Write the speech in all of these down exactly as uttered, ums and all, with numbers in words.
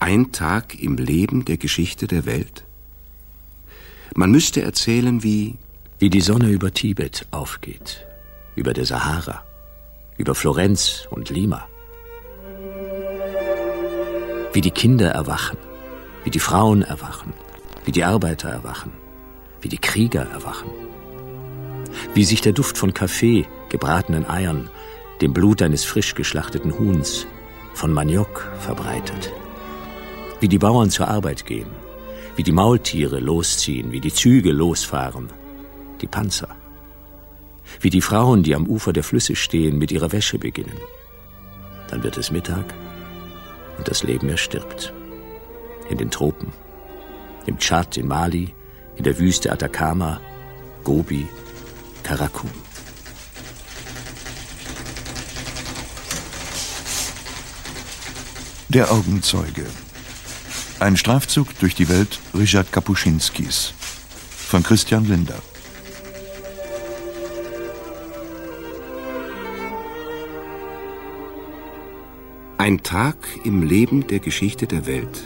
Ein Tag im Leben der Geschichte der Welt? Man müsste erzählen, wie... Wie die Sonne über Tibet aufgeht, über der Sahara, über Florenz und Lima. Wie die Kinder erwachen, wie die Frauen erwachen, wie die Arbeiter erwachen, wie die Krieger erwachen. Wie sich der Duft von Kaffee, gebratenen Eiern, dem Blut eines frisch geschlachteten Huhns, von Maniok verbreitet. Wie die Bauern zur Arbeit gehen, wie die Maultiere losziehen, wie die Züge losfahren, die Panzer. Wie die Frauen, die am Ufer der Flüsse stehen, mit ihrer Wäsche beginnen. Dann wird es Mittag und das Leben erstirbt. In den Tropen, im Tschad, in Mali, in der Wüste Atacama, Gobi, Karakum. Der Augenzeuge. Ein Streifzug durch die Welt Ryszard Kapuscinskis von Christian Linder. Ein Tag im Leben der Geschichte der Welt.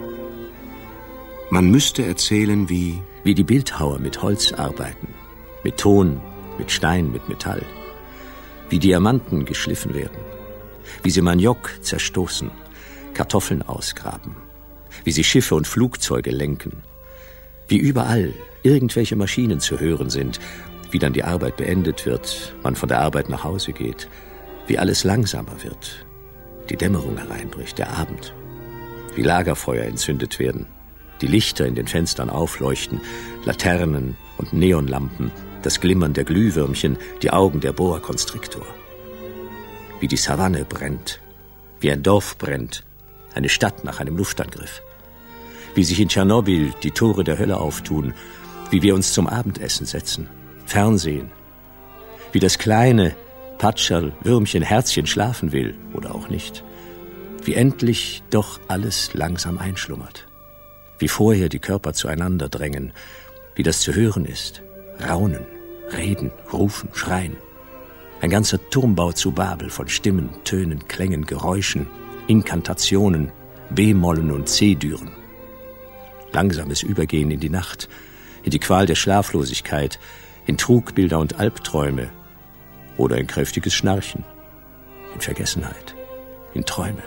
Man müsste erzählen, wie... Wie die Bildhauer mit Holz arbeiten, mit Ton, mit Stein, mit Metall. Wie Diamanten geschliffen werden. Wie sie Maniok zerstoßen, Kartoffeln ausgraben. Wie sie Schiffe und Flugzeuge lenken. Wie überall irgendwelche Maschinen zu hören sind. Wie dann die Arbeit beendet wird, man von der Arbeit nach Hause geht. Wie alles langsamer wird. Die Dämmerung hereinbricht, der Abend. Wie Lagerfeuer entzündet werden. Die Lichter in den Fenstern aufleuchten, Laternen und Neonlampen, das Glimmern der Glühwürmchen, die Augen der Boa Constrictor. Wie die Savanne brennt, wie ein Dorf brennt, eine Stadt nach einem Luftangriff. Wie sich in Tschernobyl die Tore der Hölle auftun, wie wir uns zum Abendessen setzen, Fernsehen. Wie das kleine Patscherl, Würmchen, Herzchen schlafen will oder auch nicht. Wie endlich doch alles langsam einschlummert. Wie vorher die Körper zueinander drängen, wie das zu hören ist. Raunen, reden, rufen, schreien. Ein ganzer Turmbau zu Babel von Stimmen, Tönen, Klängen, Geräuschen, Inkantationen, B-Mollen und C-Düren. Langsames Übergehen in die Nacht, in die Qual der Schlaflosigkeit, in Trugbilder und Albträume oder in kräftiges Schnarchen, in Vergessenheit, in Träume.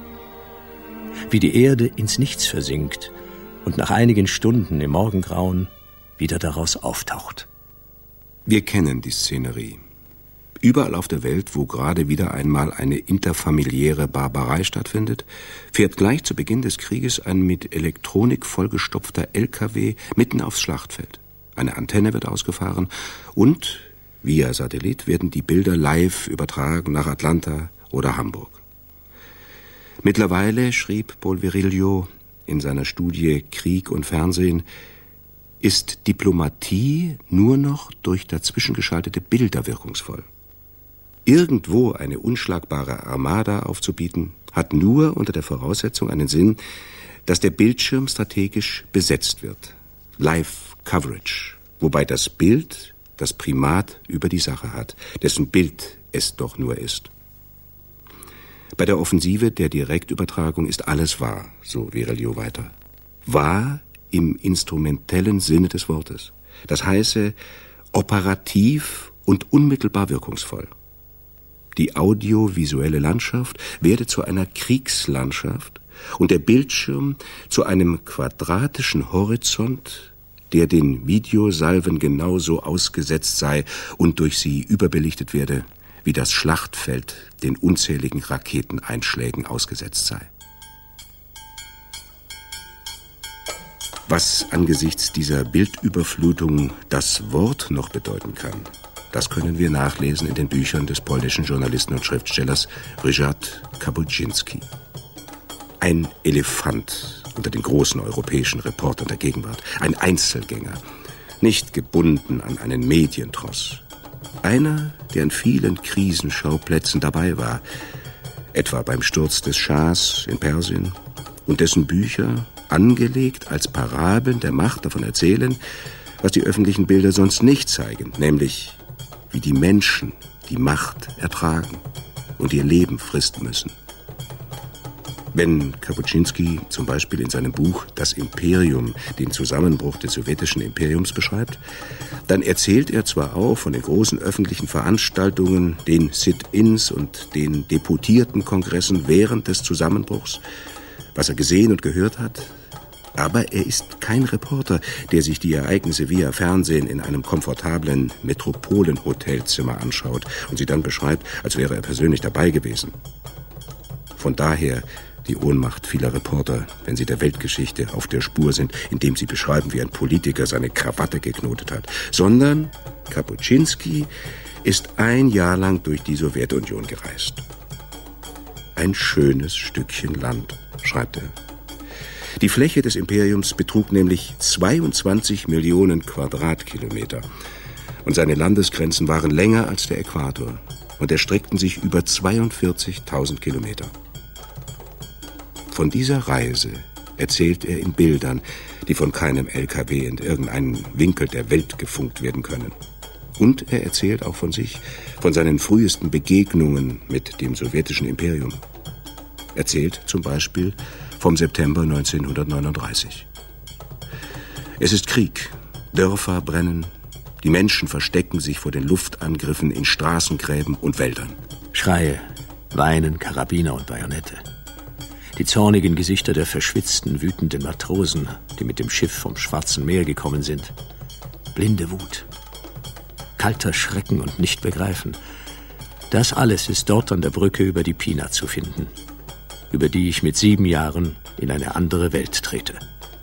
Wie die Erde ins Nichts versinkt und nach einigen Stunden im Morgengrauen wieder daraus auftaucht. Wir kennen die Szenerie. Überall auf der Welt, wo gerade wieder einmal eine interfamiliäre Barbarei stattfindet, fährt gleich zu Beginn des Krieges ein mit Elektronik vollgestopfter L K W mitten aufs Schlachtfeld. Eine Antenne wird ausgefahren und via Satellit werden die Bilder live übertragen nach Atlanta oder Hamburg. Mittlerweile, schrieb Paul Virilio in seiner Studie Krieg und Fernsehen, ist Diplomatie nur noch durch dazwischen geschaltete Bilder wirkungsvoll. Irgendwo eine unschlagbare Armada aufzubieten, hat nur unter der Voraussetzung einen Sinn, dass der Bildschirm strategisch besetzt wird. Live-Coverage, wobei das Bild das Primat über die Sache hat, dessen Bild es doch nur ist. Bei der Offensive der Direktübertragung ist alles wahr, so Virilio weiter. Wahr im instrumentellen Sinne des Wortes. Das heiße, operativ und unmittelbar wirkungsvoll. Die audiovisuelle Landschaft werde zu einer Kriegslandschaft und der Bildschirm zu einem quadratischen Horizont, der den Videosalven genauso ausgesetzt sei und durch sie überbelichtet werde, wie das Schlachtfeld den unzähligen Raketeneinschlägen ausgesetzt sei. Was angesichts dieser Bildüberflutung das Wort noch bedeuten kann, das können wir nachlesen in den Büchern des polnischen Journalisten und Schriftstellers Ryszard Kapuscinski. Ein Elefant unter den großen europäischen Reportern der Gegenwart. Ein Einzelgänger, nicht gebunden an einen Medientross. Einer, der an vielen Krisenschauplätzen dabei war, etwa beim Sturz des Schahs in Persien, und dessen Bücher, angelegt als Parabeln der Macht, davon erzählen, was die öffentlichen Bilder sonst nicht zeigen, nämlich wie die Menschen die Macht ertragen und ihr Leben fristen müssen. Wenn Kapuscinski zum Beispiel in seinem Buch Das Imperium den Zusammenbruch des sowjetischen Imperiums beschreibt, dann erzählt er zwar auch von den großen öffentlichen Veranstaltungen, den Sit-ins und den Deputiertenkongressen während des Zusammenbruchs, was er gesehen und gehört hat, aber er ist kein Reporter, der sich die Ereignisse via Fernsehen in einem komfortablen Metropolen-Hotelzimmer anschaut und sie dann beschreibt, als wäre er persönlich dabei gewesen. Von daher die Ohnmacht vieler Reporter, wenn sie der Weltgeschichte auf der Spur sind, indem sie beschreiben, wie ein Politiker seine Krawatte geknotet hat. Sondern Kapuscinski ist ein Jahr lang durch die Sowjetunion gereist. Ein schönes Stückchen Land, schreibt er. Die Fläche des Imperiums betrug nämlich zweiundzwanzig Millionen Quadratkilometer. Und seine Landesgrenzen waren länger als der Äquator und erstreckten sich über zweiundvierzigtausend Kilometer. Von dieser Reise erzählt er in Bildern, die von keinem L K W in irgendeinen Winkel der Welt gefunkt werden können. Und er erzählt auch von sich, von seinen frühesten Begegnungen mit dem sowjetischen Imperium. Erzählt zum Beispiel vom September neunzehnhundertneununddreißig. Es ist Krieg, Dörfer brennen, die Menschen verstecken sich vor den Luftangriffen in Straßengräben und Wäldern. Schreie, Weinen, Karabiner und Bajonette. Die zornigen Gesichter der verschwitzten, wütenden Matrosen, die mit dem Schiff vom Schwarzen Meer gekommen sind. Blinde Wut. Kalter Schrecken und nicht begreifen. Das alles ist dort an der Brücke über die Pina zu finden, über die ich mit sieben Jahren in eine andere Welt trete.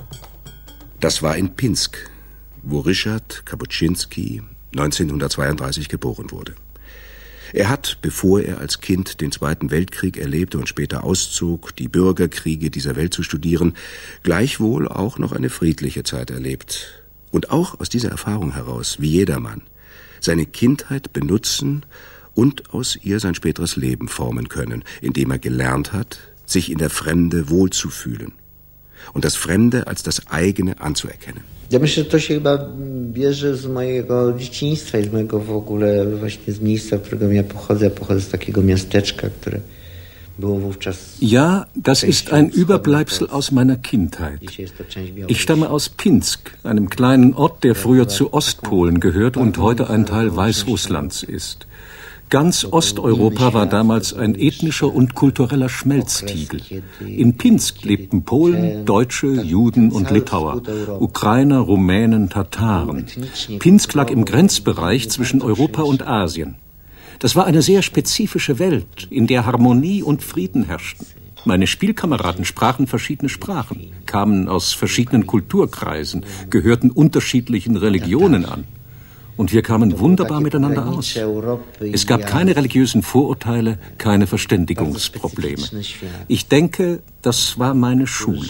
Das war in Pinsk, wo Ryszard Kapuscinski neunzehnhundertzweiunddreißig geboren wurde. Er hat, bevor er als Kind den Zweiten Weltkrieg erlebte und später auszog, die Bürgerkriege dieser Welt zu studieren, gleichwohl auch noch eine friedliche Zeit erlebt. Und auch aus dieser Erfahrung heraus, wie jedermann, seine Kindheit benutzen und aus ihr sein späteres Leben formen können, indem er gelernt hat, sich in der Fremde wohlzufühlen und das Fremde als das eigene anzuerkennen. Ja myślę, że to się chyba bierze z mojego dzieciństwa i z mojego w ogóle właśnie z miejsca, z którego ja pochodzę. Ja pochodzę z takiego miasteczka, które było wówczas... Ja, das ist ein Überbleibsel aus meiner Kindheit. Ich stamme aus Pinsk, einem kleinen Ort, der früher zu Ostpolen gehört und heute ein Teil Weißrusslands ist. Ganz Osteuropa war damals ein ethnischer und kultureller Schmelztiegel. In Pinsk lebten Polen, Deutsche, Juden und Litauer, Ukrainer, Rumänen, Tataren. Pinsk lag im Grenzbereich zwischen Europa und Asien. Das war eine sehr spezifische Welt, in der Harmonie und Frieden herrschten. Meine Spielkameraden sprachen verschiedene Sprachen, kamen aus verschiedenen Kulturkreisen, gehörten unterschiedlichen Religionen an. Und wir kamen wunderbar miteinander aus. Es gab keine religiösen Vorurteile, keine Verständigungsprobleme. Ich denke, das war meine Schule.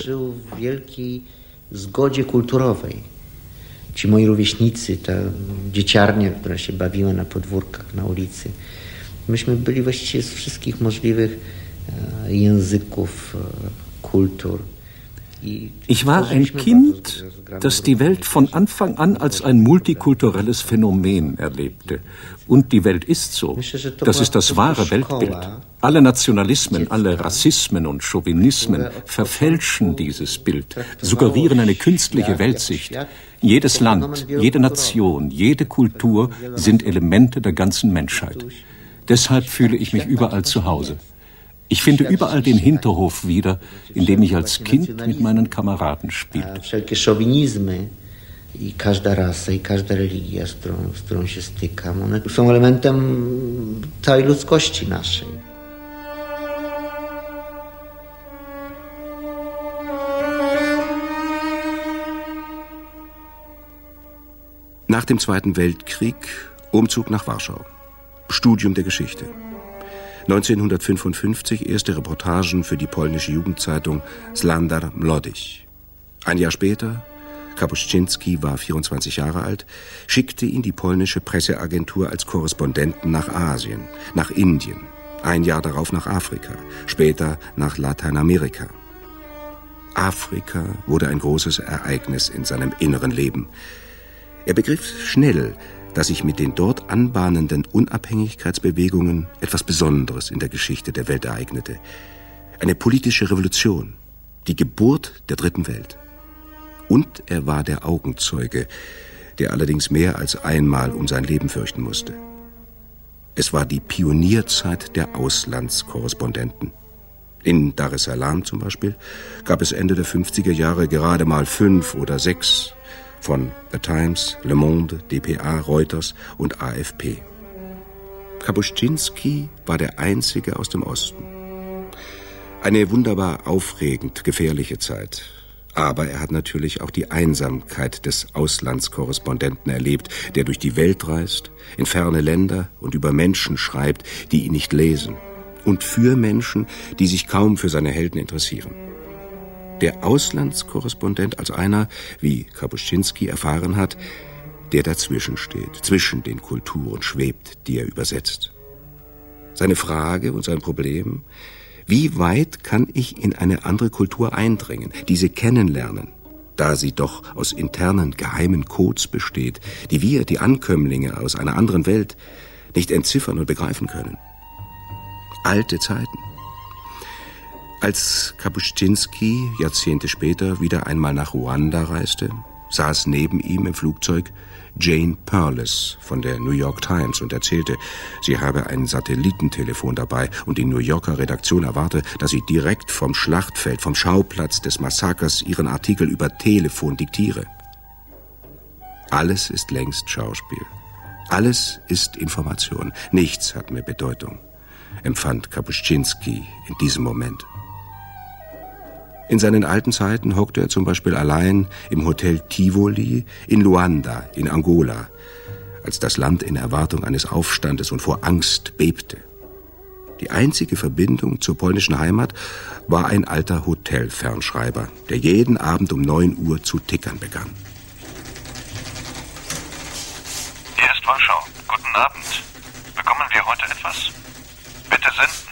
Ci moi rówieśnicy, ta dzieciarnia, która się bawiła na podwórkach, na ulicy. Myśmy byli właściwie z wszystkich możliwych języków, kultur. Ich war ein Kind, das die Welt von Anfang an als ein multikulturelles Phänomen erlebte. Und die Welt ist so. Das ist das wahre Weltbild. Alle Nationalismen, alle Rassismen und Chauvinismen verfälschen dieses Bild, suggerieren eine künstliche Weltsicht. Jedes Land, jede Nation, jede Kultur sind Elemente der ganzen Menschheit. Deshalb fühle ich mich überall zu Hause. Ich finde überall den Hinterhof wieder, in dem ich als Kind mit meinen Kameraden spielte. Wszelkie szowinizmy i każda rasa, i każda religia, z którą, z którą się stykam, one są elementem całej ludzkości naszej. Nach dem Zweiten Weltkrieg Umzug nach Warschau, Studium der Geschichte. neunzehnhundertfünfundfünfzig erste Reportagen für die polnische Jugendzeitung Szlandar Młodych. Ein Jahr später, Kapuscinski war vierundzwanzig Jahre alt, schickte ihn die polnische Presseagentur als Korrespondenten nach Asien, nach Indien, ein Jahr darauf nach Afrika, später nach Lateinamerika. Afrika wurde ein großes Ereignis in seinem inneren Leben. Er begriff schnell, dass sich mit den dort anbahnenden Unabhängigkeitsbewegungen etwas Besonderes in der Geschichte der Welt ereignete. Eine politische Revolution, die Geburt der dritten Welt. Und er war der Augenzeuge, der allerdings mehr als einmal um sein Leben fürchten musste. Es war die Pionierzeit der Auslandskorrespondenten. In Dar es Salaam zum Beispiel gab es Ende der fünfziger Jahre gerade mal fünf oder sechs von The Times, Le Monde, D P A, Reuters und A F P. Kapuscinski war der Einzige aus dem Osten. Eine wunderbar aufregend gefährliche Zeit. Aber er hat natürlich auch die Einsamkeit des Auslandskorrespondenten erlebt, der durch die Welt reist, in ferne Länder und über Menschen schreibt, die ihn nicht lesen. Und für Menschen, die sich kaum für seine Helden interessieren. Der Auslandskorrespondent als einer, wie Kapuscinski erfahren hat, der dazwischen steht, zwischen den Kulturen schwebt, die er übersetzt. Seine Frage und sein Problem: Wie weit kann ich in eine andere Kultur eindringen, diese kennenlernen, da sie doch aus internen, geheimen Codes besteht, die wir, die Ankömmlinge aus einer anderen Welt, nicht entziffern und begreifen können? Alte Zeiten. Als Kapuscinski Jahrzehnte später wieder einmal nach Ruanda reiste, saß neben ihm im Flugzeug Jane Perles von der New York Times und erzählte, sie habe ein Satellitentelefon dabei und die New Yorker Redaktion erwarte, dass sie direkt vom Schlachtfeld, vom Schauplatz des Massakers ihren Artikel über Telefon diktiere. Alles ist längst Schauspiel. Alles ist Information. Nichts hat mehr Bedeutung, empfand Kapuscinski in diesem Moment. In seinen alten Zeiten hockte er zum Beispiel allein im Hotel Tivoli in Luanda in Angola, als das Land in Erwartung eines Aufstandes und vor Angst bebte. Die einzige Verbindung zur polnischen Heimat war ein alter Hotelfernschreiber, der jeden Abend um neun Uhr zu tickern begann. Hier ist Warschau. Guten Abend. Bekommen wir heute etwas? Bitte senden.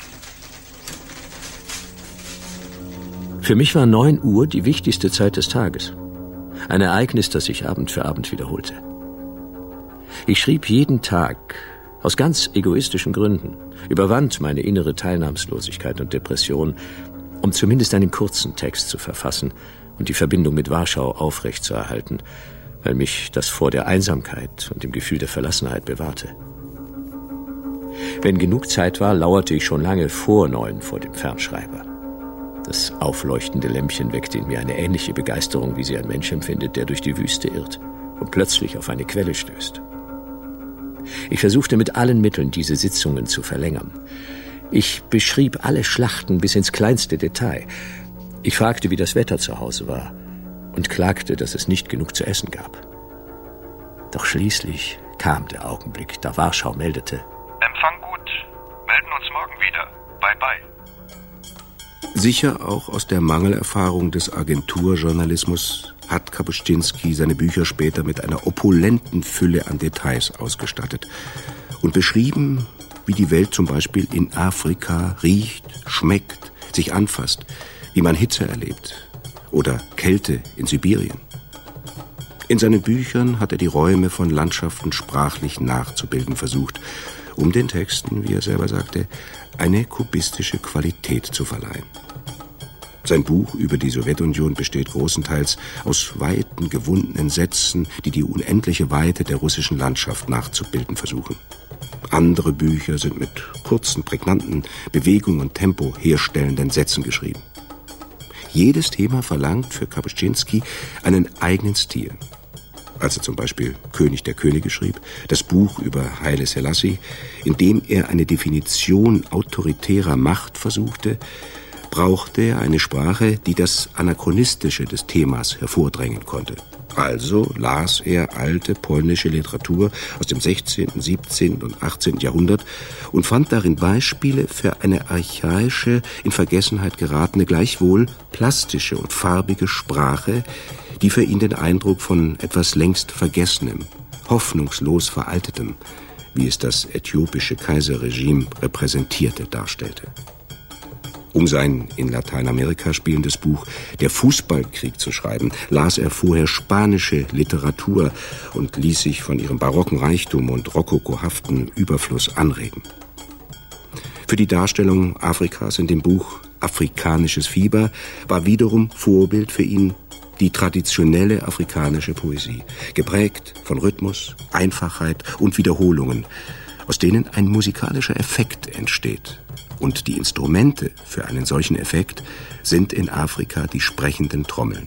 Für mich war neun Uhr die wichtigste Zeit des Tages. Ein Ereignis, das sich Abend für Abend wiederholte. Ich schrieb jeden Tag, aus ganz egoistischen Gründen, überwand meine innere Teilnahmslosigkeit und Depression, um zumindest einen kurzen Text zu verfassen und die Verbindung mit Warschau aufrechtzuerhalten, weil mich das vor der Einsamkeit und dem Gefühl der Verlassenheit bewahrte. Wenn genug Zeit war, lauerte ich schon lange vor neun vor dem Fernschreiber. Das aufleuchtende Lämpchen weckte in mir eine ähnliche Begeisterung, wie sie ein Mensch empfindet, der durch die Wüste irrt und plötzlich auf eine Quelle stößt. Ich versuchte mit allen Mitteln, diese Sitzungen zu verlängern. Ich beschrieb alle Schlachten bis ins kleinste Detail. Ich fragte, wie das Wetter zu Hause war und klagte, dass es nicht genug zu essen gab. Doch schließlich kam der Augenblick, da Warschau meldete: Empfang gut. Melden uns morgen wieder. Bye bye. Sicher auch aus der Mangelerfahrung des Agenturjournalismus hat Kapuscinski seine Bücher später mit einer opulenten Fülle an Details ausgestattet und beschrieben, wie die Welt zum Beispiel in Afrika riecht, schmeckt, sich anfasst, wie man Hitze erlebt oder Kälte in Sibirien. In seinen Büchern hat er die Räume von Landschaften sprachlich nachzubilden versucht, um den Texten, wie er selber sagte, eine kubistische Qualität zu verleihen. Sein Buch über die Sowjetunion besteht großenteils aus weiten, gewundenen Sätzen, die die unendliche Weite der russischen Landschaft nachzubilden versuchen. Andere Bücher sind mit kurzen, prägnanten, Bewegung und Tempo herstellenden Sätzen geschrieben. Jedes Thema verlangt für Kapuscinski einen eigenen Stil. Als er zum Beispiel König der Könige schrieb, das Buch über Haile Selassie, in dem er eine Definition autoritärer Macht versuchte, brauchte er eine Sprache, die das Anachronistische des Themas hervordrängen konnte. Also las er alte polnische Literatur aus dem sechzehnten, siebzehnten und achtzehnten Jahrhundert und fand darin Beispiele für eine archaische, in Vergessenheit geratene, gleichwohl plastische und farbige Sprache, die für ihn den Eindruck von etwas längst Vergessenem, hoffnungslos Veraltetem, wie es das äthiopische Kaiserregime repräsentierte, darstellte. Um sein in Lateinamerika spielendes Buch »Der Fußballkrieg« zu schreiben, las er vorher spanische Literatur und ließ sich von ihrem barocken Reichtum und rokokohaften Überfluss anregen. Für die Darstellung Afrikas in dem Buch afrikanisches Fieber war wiederum Vorbild für ihn die traditionelle afrikanische Poesie, geprägt von Rhythmus, Einfachheit und Wiederholungen, aus denen ein musikalischer Effekt entsteht. Und die Instrumente für einen solchen Effekt sind in Afrika die sprechenden Trommeln.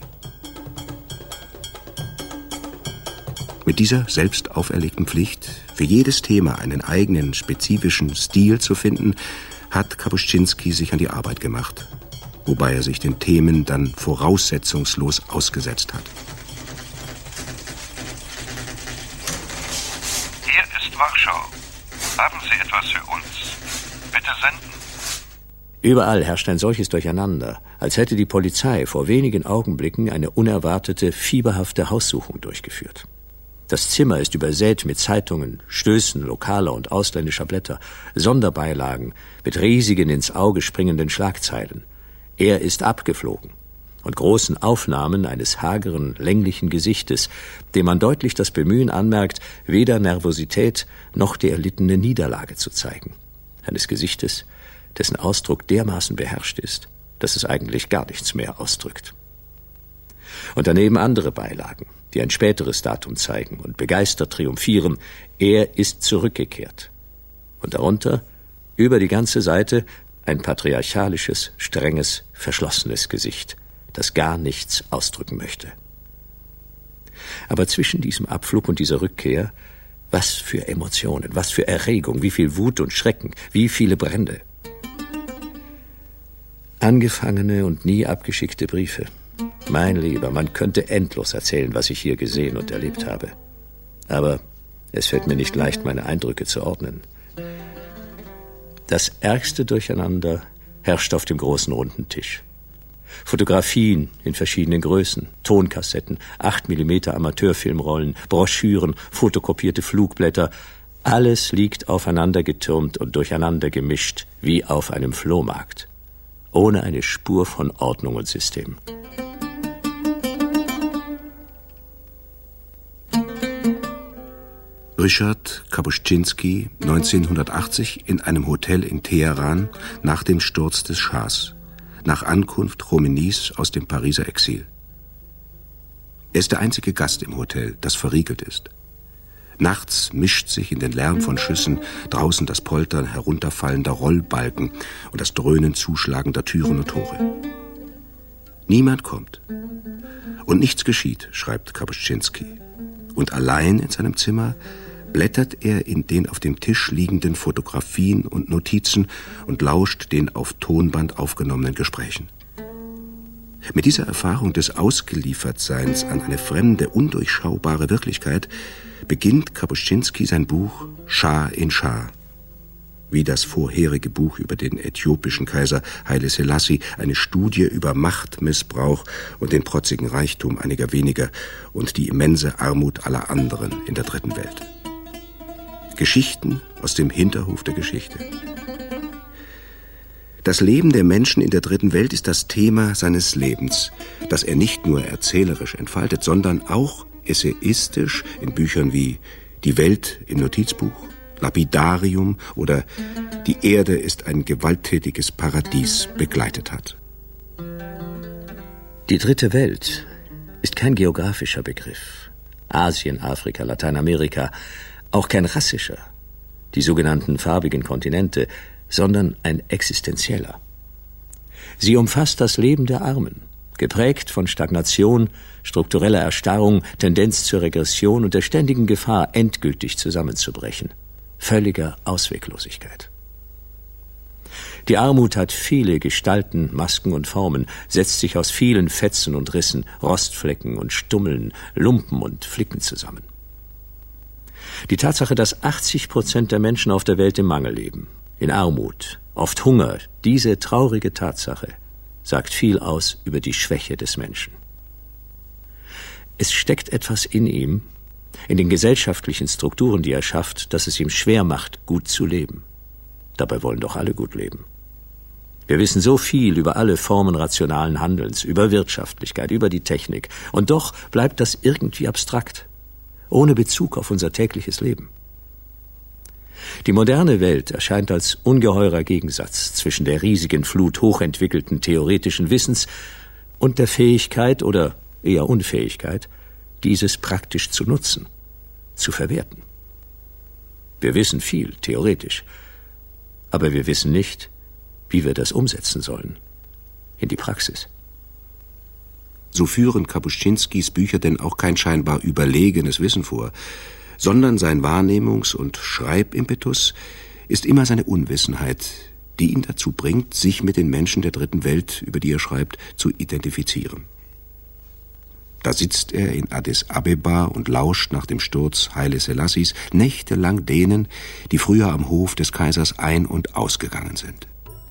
Mit dieser selbst auferlegten Pflicht, für jedes Thema einen eigenen spezifischen Stil zu finden, hat Kapuscinski sich an die Arbeit gemacht, wobei er sich den Themen dann voraussetzungslos ausgesetzt hat. Hier ist Warschau. Haben Sie etwas für uns? Bitte senden. Überall herrscht ein solches Durcheinander, als hätte die Polizei vor wenigen Augenblicken eine unerwartete, fieberhafte Haussuchung durchgeführt. Das Zimmer ist übersät mit Zeitungen, Stößen lokaler und ausländischer Blätter, Sonderbeilagen mit riesigen ins Auge springenden Schlagzeilen. Er ist abgeflogen und großen Aufnahmen eines hageren, länglichen Gesichtes, dem man deutlich das Bemühen anmerkt, weder Nervosität noch die erlittene Niederlage zu zeigen. Eines Gesichtes, dessen Ausdruck dermaßen beherrscht ist, dass es eigentlich gar nichts mehr ausdrückt. Und daneben andere Beilagen, die ein späteres Datum zeigen und begeistert triumphieren. Er ist zurückgekehrt. Und darunter, über die ganze Seite, ein patriarchalisches, strenges, verschlossenes Gesicht, das gar nichts ausdrücken möchte. Aber zwischen diesem Abflug und dieser Rückkehr, was für Emotionen, was für Erregung, wie viel Wut und Schrecken, wie viele Brände. Angefangene und nie abgeschickte Briefe. Mein Lieber, man könnte endlos erzählen, was ich hier gesehen und erlebt habe. Aber es fällt mir nicht leicht, meine Eindrücke zu ordnen. Das ärgste Durcheinander herrscht auf dem großen runden Tisch. Fotografien in verschiedenen Größen, Tonkassetten, acht Millimeter Amateurfilmrollen, Broschüren, fotokopierte Flugblätter, alles liegt aufeinander getürmt und durcheinander gemischt, wie auf einem Flohmarkt, ohne eine Spur von Ordnung und System. Ryszard Kapuscinski, neunzehnhundertachtzig, in einem Hotel in Teheran nach dem Sturz des Schahs, nach Ankunft Khomeinis aus dem Pariser Exil. Er ist der einzige Gast im Hotel, das verriegelt ist. Nachts mischt sich in den Lärm von Schüssen draußen das Poltern herunterfallender Rollbalken und das Dröhnen zuschlagender Türen und Tore. Niemand kommt. Und nichts geschieht, schreibt Kapuscinski. Und allein in seinem Zimmer blättert er in den auf dem Tisch liegenden Fotografien und Notizen und lauscht den auf Tonband aufgenommenen Gesprächen. Mit dieser Erfahrung des Ausgeliefertseins an eine fremde, undurchschaubare Wirklichkeit beginnt Kapuscinski sein Buch Schah in Schah. Wie das vorherige Buch über den äthiopischen Kaiser Haile Selassie, eine Studie über Machtmissbrauch und den protzigen Reichtum einiger weniger und die immense Armut aller anderen in der dritten Welt. Geschichten aus dem Hinterhof der Geschichte. Das Leben der Menschen in der dritten Welt ist das Thema seines Lebens, das er nicht nur erzählerisch entfaltet, sondern auch essayistisch in Büchern wie Die Welt im Notizbuch, Lapidarium oder Die Erde ist ein gewalttätiges Paradies begleitet hat. Die dritte Welt ist kein geografischer Begriff. Asien, Afrika, Lateinamerika, auch kein rassischer, die sogenannten farbigen Kontinente, sondern ein existenzieller. Sie umfasst das Leben der Armen, geprägt von Stagnation, struktureller Erstarrung, Tendenz zur Regression und der ständigen Gefahr, endgültig zusammenzubrechen. Völliger Ausweglosigkeit. Die Armut hat viele Gestalten, Masken und Formen, setzt sich aus vielen Fetzen und Rissen, Rostflecken und Stummeln, Lumpen und Flicken zusammen. Die Tatsache, dass achtzig Prozent der Menschen auf der Welt im Mangel leben, in Armut, oft Hunger, diese traurige Tatsache sagt viel aus über die Schwäche des Menschen. Es steckt etwas in ihm, in den gesellschaftlichen Strukturen, die er schafft, dass es ihm schwer macht, gut zu leben. Dabei wollen doch alle gut leben. Wir wissen so viel über alle Formen rationalen Handelns, über Wirtschaftlichkeit, über die Technik. Und doch bleibt das irgendwie abstrakt, ohne Bezug auf unser tägliches Leben. Die moderne Welt erscheint als ungeheurer Gegensatz zwischen der riesigen Flut hochentwickelten theoretischen Wissens und der Fähigkeit oder eher Unfähigkeit, dieses praktisch zu nutzen, zu verwerten. Wir wissen viel, theoretisch, aber wir wissen nicht, wie wir das umsetzen sollen, in die Praxis. So führen Kapuscinskis Bücher denn auch kein scheinbar überlegenes Wissen vor, sondern sein Wahrnehmungs- und Schreibimpetus ist immer seine Unwissenheit, die ihn dazu bringt, sich mit den Menschen der dritten Welt, über die er schreibt, zu identifizieren. Da sitzt er in Addis Abeba und lauscht nach dem Sturz Haile Selassies nächtelang denen, die früher am Hof des Kaisers ein- und ausgegangen sind.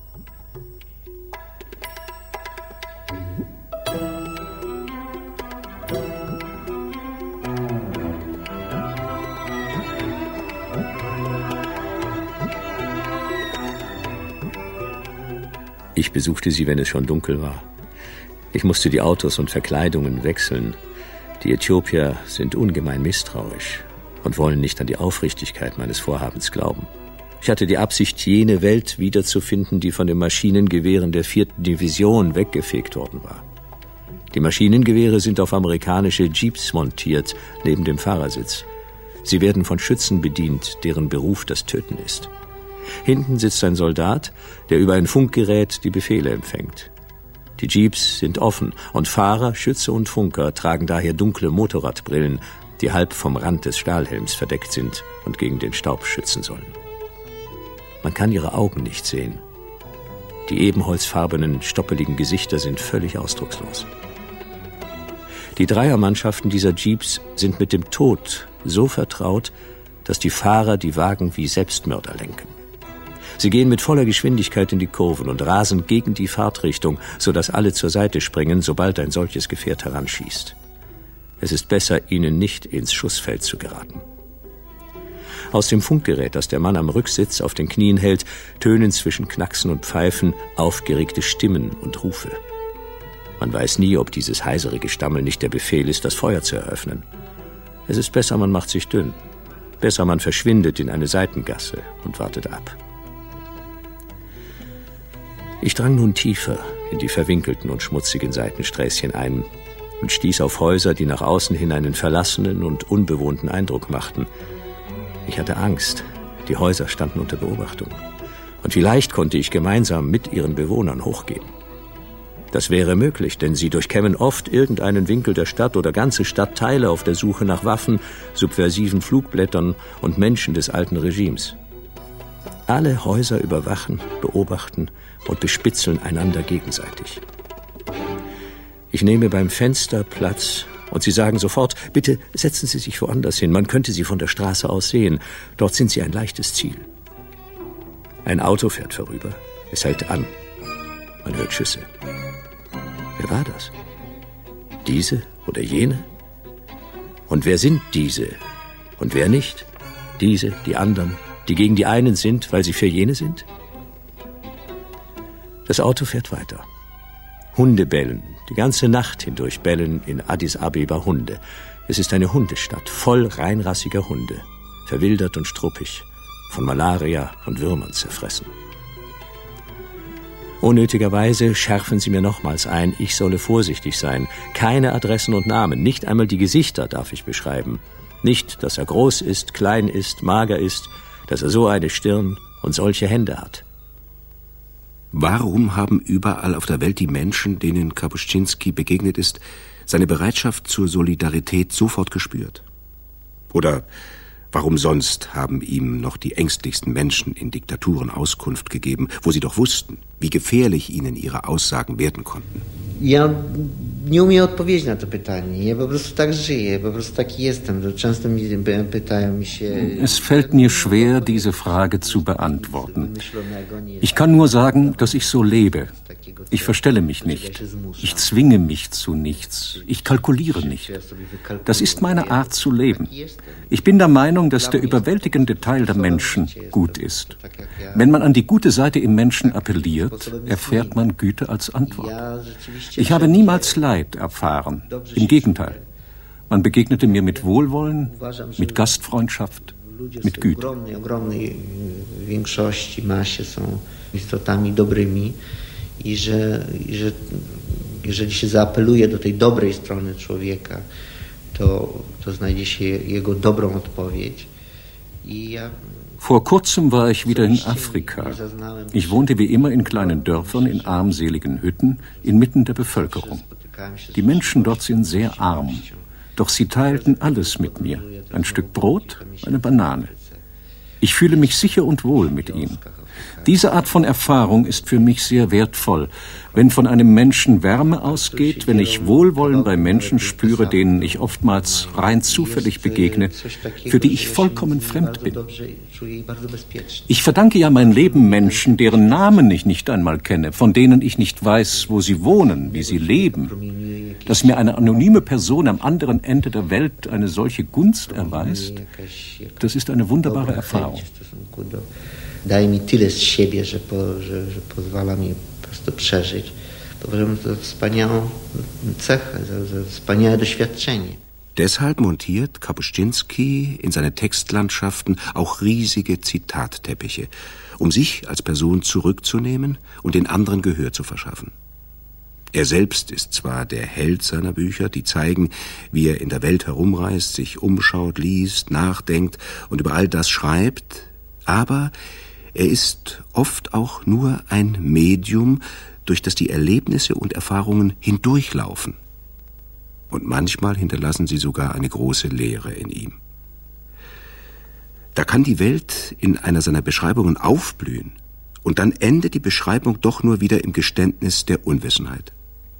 Ich besuchte sie, wenn es schon dunkel war. Ich musste die Autos und Verkleidungen wechseln. Die Äthiopier sind ungemein misstrauisch und wollen nicht an die Aufrichtigkeit meines Vorhabens glauben. Ich hatte die Absicht, jene Welt wiederzufinden, die von den Maschinengewehren der vierten Division weggefegt worden war. Die Maschinengewehre sind auf amerikanische Jeeps montiert, neben dem Fahrersitz. Sie werden von Schützen bedient, deren Beruf das Töten ist. Hinten sitzt ein Soldat, der über ein Funkgerät die Befehle empfängt. Die Jeeps sind offen und Fahrer, Schütze und Funker tragen daher dunkle Motorradbrillen, die halb vom Rand des Stahlhelms verdeckt sind und gegen den Staub schützen sollen. Man kann ihre Augen nicht sehen. Die ebenholzfarbenen, stoppeligen Gesichter sind völlig ausdruckslos. Die Dreiermannschaften dieser Jeeps sind mit dem Tod so vertraut, dass die Fahrer die Wagen wie Selbstmörder lenken. Sie gehen mit voller Geschwindigkeit in die Kurven und rasen gegen die Fahrtrichtung, sodass alle zur Seite springen, sobald ein solches Gefährt heranschießt. Es ist besser, ihnen nicht ins Schussfeld zu geraten. Aus dem Funkgerät, das der Mann am Rücksitz auf den Knien hält, tönen zwischen Knacksen und Pfeifen aufgeregte Stimmen und Rufe. Man weiß nie, ob dieses heisere Gestammel nicht der Befehl ist, das Feuer zu eröffnen. Es ist besser, man macht sich dünn. Besser, man verschwindet in eine Seitengasse und wartet ab. Ich drang nun tiefer in die verwinkelten und schmutzigen Seitensträßchen ein und stieß auf Häuser, die nach außen hin einen verlassenen und unbewohnten Eindruck machten. Ich hatte Angst. Die Häuser standen unter Beobachtung. Und vielleicht konnte ich gemeinsam mit ihren Bewohnern hochgehen. Das wäre möglich, denn sie durchkämmen oft irgendeinen Winkel der Stadt oder ganze Stadtteile auf der Suche nach Waffen, subversiven Flugblättern und Menschen des alten Regimes. Alle Häuser überwachen, beobachten und bespitzeln einander gegenseitig. Ich nehme beim Fenster Platz und sie sagen sofort, bitte setzen Sie sich woanders hin, man könnte Sie von der Straße aus sehen, dort sind Sie ein leichtes Ziel. Ein Auto fährt vorüber, es hält an, man hört Schüsse. Wer war das? Diese oder jene? Und wer sind diese? Und wer nicht? Diese, die anderen, die gegen die einen sind, weil sie für jene sind? Das Auto fährt weiter. Hunde bellen, die ganze Nacht hindurch bellen in Addis Abeba Hunde. Es ist eine Hundestadt, voll reinrassiger Hunde, verwildert und struppig, von Malaria und Würmern zerfressen. Unnötigerweise schärfen sie mir nochmals ein, ich solle vorsichtig sein. Keine Adressen und Namen, nicht einmal die Gesichter darf ich beschreiben. Nicht, dass er groß ist, klein ist, mager ist, dass er so eine Stirn und solche Hände hat. Warum haben überall auf der Welt die Menschen, denen Kapuscinski begegnet ist, seine Bereitschaft zur Solidarität sofort gespürt? Oder warum sonst haben ihm noch die ängstlichsten Menschen in Diktaturen Auskunft gegeben, wo sie doch wussten, wie gefährlich ihnen ihre Aussagen werden konnten? Ja nie umiem odpowiedzieć na to pytanie. Ja po prostu tak żyję, po prostu tak jestem. Często mi pytają mi się. Es fällt mir schwer, diese Frage zu beantworten. Ich kann nur sagen, dass ich so lebe. Ich verstelle mich nicht. Ich zwinge mich zu nichts. Ich kalkuliere nicht. Das ist meine Art zu leben. Ich bin der Meinung, dass der überwältigende Teil der Menschen gut ist. Wenn man an die gute Seite im Menschen appelliert, erfährt man Güte als Antwort. Ich habe niemals Leid erfahren. Im Gegenteil. Man begegnete mir mit Wohlwollen, mit Gastfreundschaft, mit Güte. I że, i że jeżeli się zaapeluje do tej dobrej strony człowieka, to, to znajdzie się jego dobrą odpowiedź. I ja Vor kurzem war ich wieder in Afrika. Ich wohnte wie immer in kleinen Dörfern, in armseligen Hütten, inmitten der Bevölkerung. Die Menschen dort sind sehr arm, doch sie teilten alles mit mir. Ein Stück Brot, eine Banane. Ich fühle mich sicher und wohl mit ihnen. Diese Art von Erfahrung ist für mich sehr wertvoll, wenn von einem Menschen Wärme ausgeht, wenn ich Wohlwollen bei Menschen spüre, denen ich oftmals rein zufällig begegne, für die ich vollkommen fremd bin. Ich verdanke ja mein Leben Menschen, deren Namen ich nicht einmal kenne, von denen ich nicht weiß, wo sie wohnen, wie sie leben. Dass mir eine anonyme Person am anderen Ende der Welt eine solche Gunst erweist, das ist eine wunderbare Erfahrung. Daje mi tyle z siebie, że, po, że, że pozwala mi po prostu przeżyć. Uważam to wspaniałą cechę, za, za wspaniałe doświadczenie. Deshalb montiert Kapuscinski in seine Textlandschaften auch riesige Zitatteppiche, um sich als Person zurückzunehmen und den anderen Gehör zu verschaffen. Er selbst ist zwar der Held seiner Bücher, die zeigen, wie er in der Welt herumreist, sich umschaut, liest, nachdenkt und über all das schreibt, aber er ist oft auch nur ein Medium, durch das die Erlebnisse und Erfahrungen hindurchlaufen. Und manchmal hinterlassen sie sogar eine große Leere in ihm. Da kann die Welt in einer seiner Beschreibungen aufblühen, und dann endet die Beschreibung doch nur wieder im Geständnis der Unwissenheit.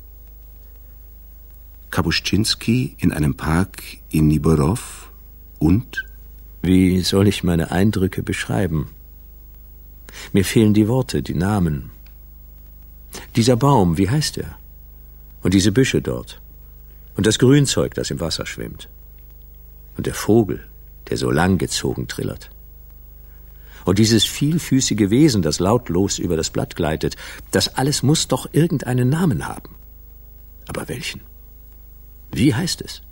Kapuscinski in einem Park in Niborov und... Wie soll ich meine Eindrücke beschreiben? Mir fehlen die Worte, die Namen. Dieser Baum, wie heißt er? Und diese Büsche dort? Und das Grünzeug, das im Wasser schwimmt? Und der Vogel, der so langgezogen trillert? Und dieses vielfüßige Wesen, das lautlos über das Blatt gleitet, das alles muss doch irgendeinen Namen haben. Aber welchen? Wie heißt es?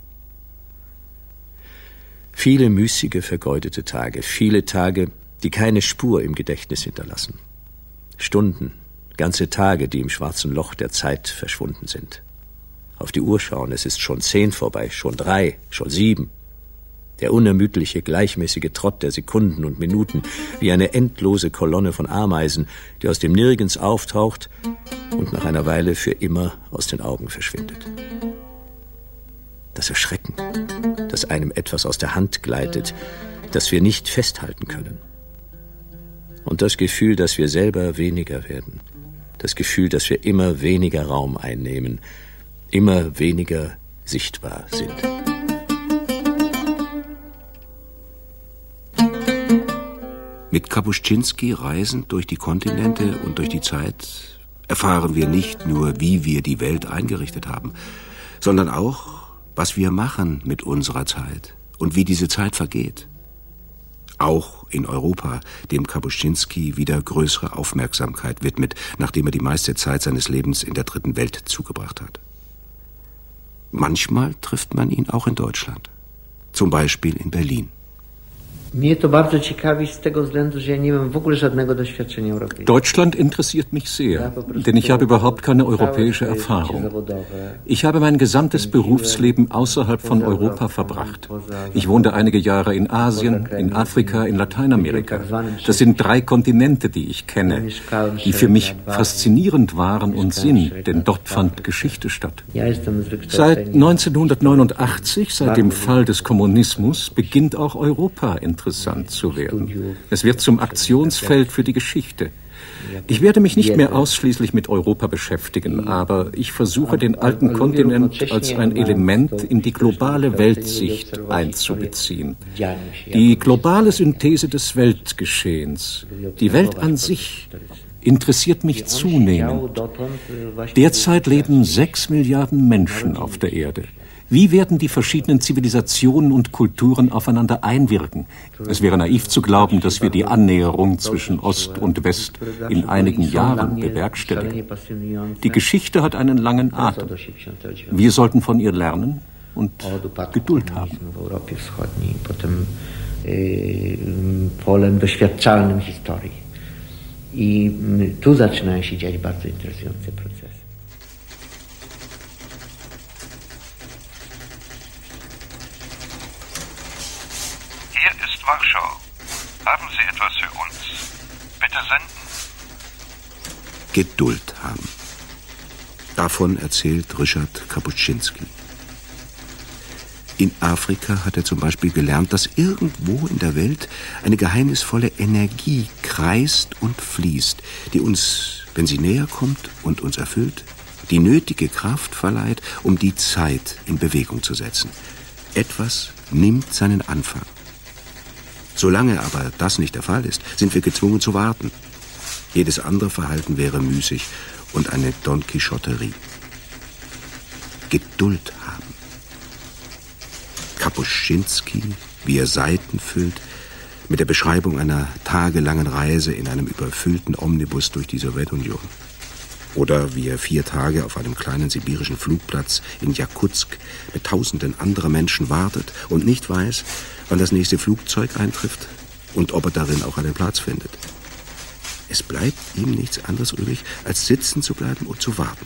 Viele müßige, vergeudete Tage, viele Tage, die keine Spur im Gedächtnis hinterlassen. Stunden, ganze Tage, die im schwarzen Loch der Zeit verschwunden sind. Auf die Uhr schauen, es ist schon zehn vorbei, schon drei, schon sieben. Der unermüdliche, gleichmäßige Trott der Sekunden und Minuten, wie eine endlose Kolonne von Ameisen, die aus dem Nirgends auftaucht und nach einer Weile für immer aus den Augen verschwindet. Das Erschrecken, dass einem etwas aus der Hand gleitet, das wir nicht festhalten können. Und das Gefühl, dass wir selber weniger werden. Das Gefühl, dass wir immer weniger Raum einnehmen, immer weniger sichtbar sind. Mit Kapuscinski reisend durch die Kontinente und durch die Zeit erfahren wir nicht nur, wie wir die Welt eingerichtet haben, sondern auch, was wir machen mit unserer Zeit und wie diese Zeit vergeht. Auch in Europa, dem Kapuscinski wieder größere Aufmerksamkeit widmet, nachdem er die meiste Zeit seines Lebens in der dritten Welt zugebracht hat. Manchmal trifft man ihn auch in Deutschland, zum Beispiel in Berlin. Deutschland interessiert mich sehr, denn ich habe überhaupt keine europäische Erfahrung. Ich habe mein gesamtes Berufsleben außerhalb von Europa verbracht. Ich wohnte einige Jahre in Asien, in Afrika, in Lateinamerika. Das sind drei Kontinente, die ich kenne, die für mich faszinierend waren und sind, denn dort fand Geschichte statt. Seit neunzehnhundertneunundachtzig, seit dem Fall des Kommunismus, beginnt auch Europa interessant zu werden. Es wird zum Aktionsfeld für die Geschichte. Ich werde mich nicht mehr ausschließlich mit Europa beschäftigen, aber ich versuche, den alten Kontinent als ein Element in die globale Weltsicht einzubeziehen. Die globale Synthese des Weltgeschehens, die Welt an sich, interessiert mich zunehmend. Derzeit leben sechs Milliarden Menschen auf der Erde. Wie werden die verschiedenen Zivilisationen und Kulturen aufeinander einwirken? Es wäre naiv zu glauben, dass wir die Annäherung zwischen Ost und West in einigen Jahren bewerkstelligen. Die Geschichte hat einen langen Atem. Wir sollten von ihr lernen und Geduld haben. polem doświadczalnym historii. I tu zaczynają się dziać bardzo interesujące procesy. Hier ist Warschau. Haben Sie etwas für uns? Bitte senden. Geduld haben. Davon erzählt Ryszard Kapuscinski. In Afrika hat er zum Beispiel gelernt, dass irgendwo in der Welt eine geheimnisvolle Energie kreist und fließt, die uns, wenn sie näher kommt und uns erfüllt, die nötige Kraft verleiht, um die Zeit in Bewegung zu setzen. Etwas nimmt seinen Anfang. Solange aber das nicht der Fall ist, sind wir gezwungen zu warten. Jedes andere Verhalten wäre müßig und eine Don Quixoterie. Geduld haben. Kapuscinski, wie er Seiten füllt, mit der Beschreibung einer tagelangen Reise in einem überfüllten Omnibus durch die Sowjetunion. Oder wie er vier Tage auf einem kleinen sibirischen Flugplatz in Jakutsk mit Tausenden anderer Menschen wartet und nicht weiß, wann das nächste Flugzeug eintrifft und ob er darin auch einen Platz findet. Es bleibt ihm nichts anderes übrig, als sitzen zu bleiben und zu warten.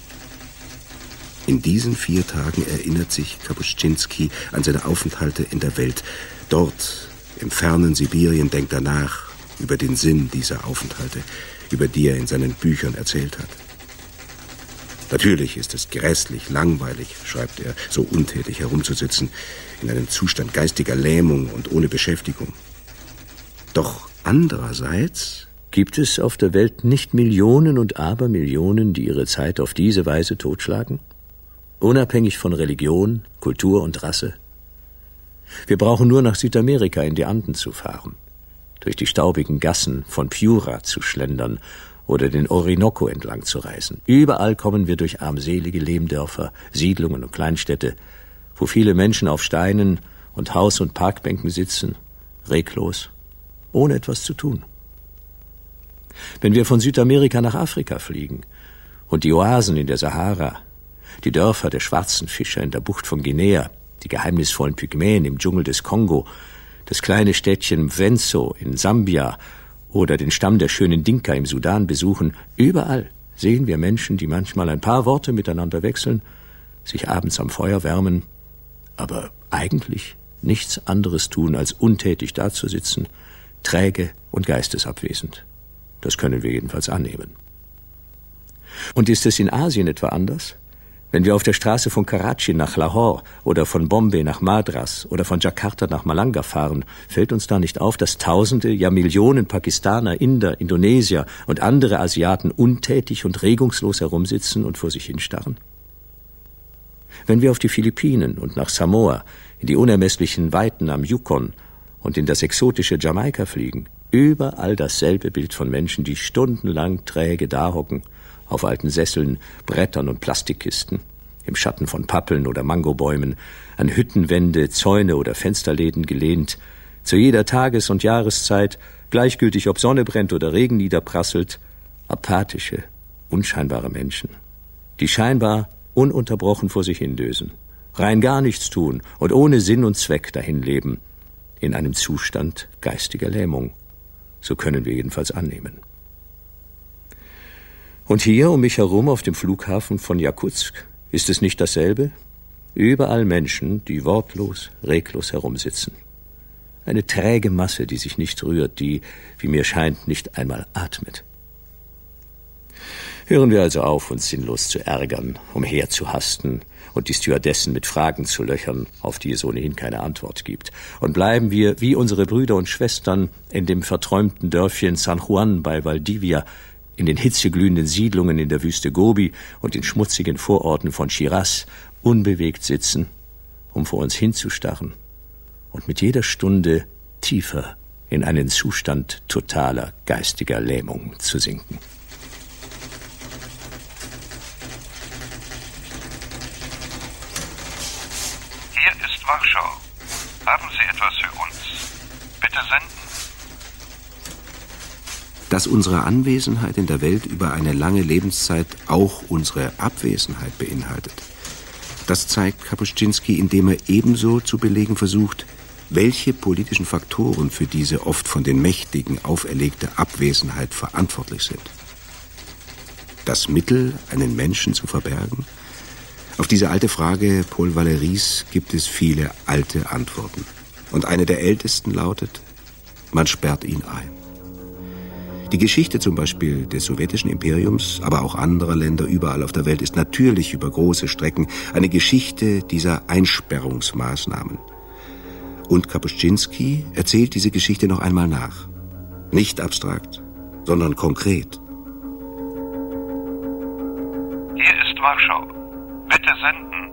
In diesen vier Tagen erinnert sich Kapuscinski an seine Aufenthalte in der Welt. Dort, im fernen Sibirien, denkt er nach über den Sinn dieser Aufenthalte, über die er in seinen Büchern erzählt hat. Natürlich ist es grässlich langweilig, schreibt er, so untätig herumzusitzen, in einem Zustand geistiger Lähmung und ohne Beschäftigung. Doch andererseits gibt es auf der Welt nicht Millionen und Abermillionen, die ihre Zeit auf diese Weise totschlagen? Unabhängig von Religion, Kultur und Rasse. Wir brauchen nur nach Südamerika in die Anden zu fahren, durch die staubigen Gassen von Piura zu schlendern oder den Orinoco entlang zu reisen. Überall kommen wir durch armselige Lehmdörfer, Siedlungen und Kleinstädte, wo viele Menschen auf Steinen und Haus- und Parkbänken sitzen, reglos, ohne etwas zu tun. Wenn wir von Südamerika nach Afrika fliegen und die Oasen in der Sahara, die Dörfer der schwarzen Fischer in der Bucht von Guinea, die geheimnisvollen Pygmäen im Dschungel des Kongo, das kleine Städtchen Mvenso in Sambia oder den Stamm der schönen Dinka im Sudan besuchen, überall sehen wir Menschen, die manchmal ein paar Worte miteinander wechseln, sich abends am Feuer wärmen, aber eigentlich nichts anderes tun, als untätig dazusitzen, träge und geistesabwesend. Das können wir jedenfalls annehmen. Und ist es in Asien etwa anders? Wenn wir auf der Straße von Karachi nach Lahore oder von Bombay nach Madras oder von Jakarta nach Malanga fahren, fällt uns da nicht auf, dass Tausende, ja Millionen Pakistaner, Inder, Indonesier und andere Asiaten untätig und regungslos herumsitzen und vor sich hinstarren? Wenn wir auf die Philippinen und nach Samoa, in die unermesslichen Weiten am Yukon und in das exotische Jamaika fliegen, überall dasselbe Bild von Menschen, die stundenlang träge dahocken, auf alten Sesseln, Brettern und Plastikkisten, im Schatten von Pappeln oder Mangobäumen, an Hüttenwände, Zäune oder Fensterläden gelehnt, zu jeder Tages- und Jahreszeit, gleichgültig ob Sonne brennt oder Regen niederprasselt, apathische, unscheinbare Menschen, die scheinbar ununterbrochen vor sich hindösen, rein gar nichts tun und ohne Sinn und Zweck dahin leben, in einem Zustand geistiger Lähmung. So können wir jedenfalls annehmen. Und hier um mich herum auf dem Flughafen von Jakutsk ist es nicht dasselbe? Überall Menschen, die wortlos, reglos herumsitzen. Eine träge Masse, die sich nicht rührt, die, wie mir scheint, nicht einmal atmet. Hören wir also auf, uns sinnlos zu ärgern, umherzuhasten und die Stewardessen mit Fragen zu löchern, auf die es ohnehin keine Antwort gibt. Und bleiben wir, wie unsere Brüder und Schwestern, in dem verträumten Dörfchen San Juan bei Valdivia, in den hitzeglühenden Siedlungen in der Wüste Gobi und in schmutzigen Vororten von Shiraz unbewegt sitzen, um vor uns hinzustarren und mit jeder Stunde tiefer in einen Zustand totaler geistiger Lähmung zu sinken. Hier ist Warschau. Haben Sie etwas für uns? Bitte senden. Dass unsere Anwesenheit in der Welt über eine lange Lebenszeit auch unsere Abwesenheit beinhaltet. Das zeigt Kapuscinski, indem er ebenso zu belegen versucht, welche politischen Faktoren für diese oft von den Mächtigen auferlegte Abwesenheit verantwortlich sind. Das Mittel, einen Menschen zu verbergen? Auf diese alte Frage Paul Valéry's gibt es viele alte Antworten. Und eine der ältesten lautet, man sperrt ihn ein. Die Geschichte zum Beispiel des sowjetischen Imperiums, aber auch anderer Länder überall auf der Welt ist natürlich über große Strecken eine Geschichte dieser Einsperrungsmaßnahmen. Und Kapuscinski erzählt diese Geschichte noch einmal nach. Nicht abstrakt, sondern konkret. Hier ist Warschau. Bitte senden.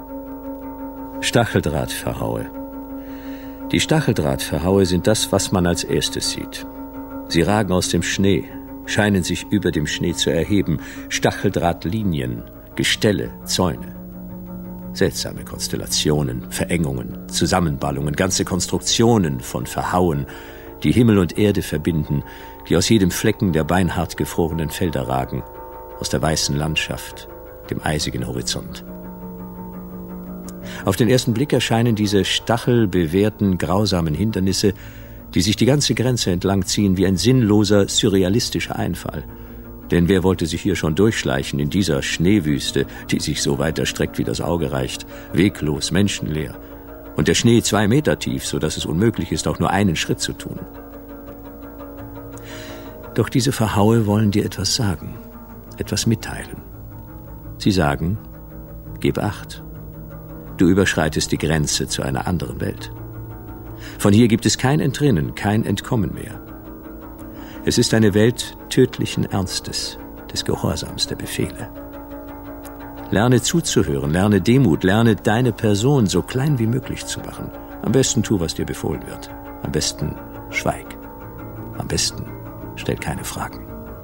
Stacheldrahtverhaue. Die Stacheldrahtverhaue sind das, was man als erstes sieht. Sie ragen aus dem Schnee, scheinen sich über dem Schnee zu erheben. Stacheldrahtlinien, Gestelle, Zäune. Seltsame Konstellationen, Verengungen, Zusammenballungen, ganze Konstruktionen von Verhauen, die Himmel und Erde verbinden, die aus jedem Flecken der beinhart gefrorenen Felder ragen, aus der weißen Landschaft, dem eisigen Horizont. Auf den ersten Blick erscheinen diese stachelbewehrten, grausamen Hindernisse, die sich die ganze Grenze entlang ziehen, wie ein sinnloser, surrealistischer Einfall. Denn wer wollte sich hier schon durchschleichen in dieser Schneewüste, die sich so weit erstreckt, wie das Auge reicht, weglos, menschenleer, und der Schnee zwei Meter tief, so dass es unmöglich ist, auch nur einen Schritt zu tun. Doch diese Verhaue wollen dir etwas sagen, etwas mitteilen. Sie sagen, gib Acht. Du überschreitest die Grenze zu einer anderen Welt. Von hier gibt es kein Entrinnen, kein Entkommen mehr. Es ist eine Welt tödlichen Ernstes, des Gehorsams der Befehle. Lerne zuzuhören, lerne Demut, lerne deine Person so klein wie möglich zu machen. Am besten tu, was dir befohlen wird. Am besten schweig. Am besten stell keine Fragen.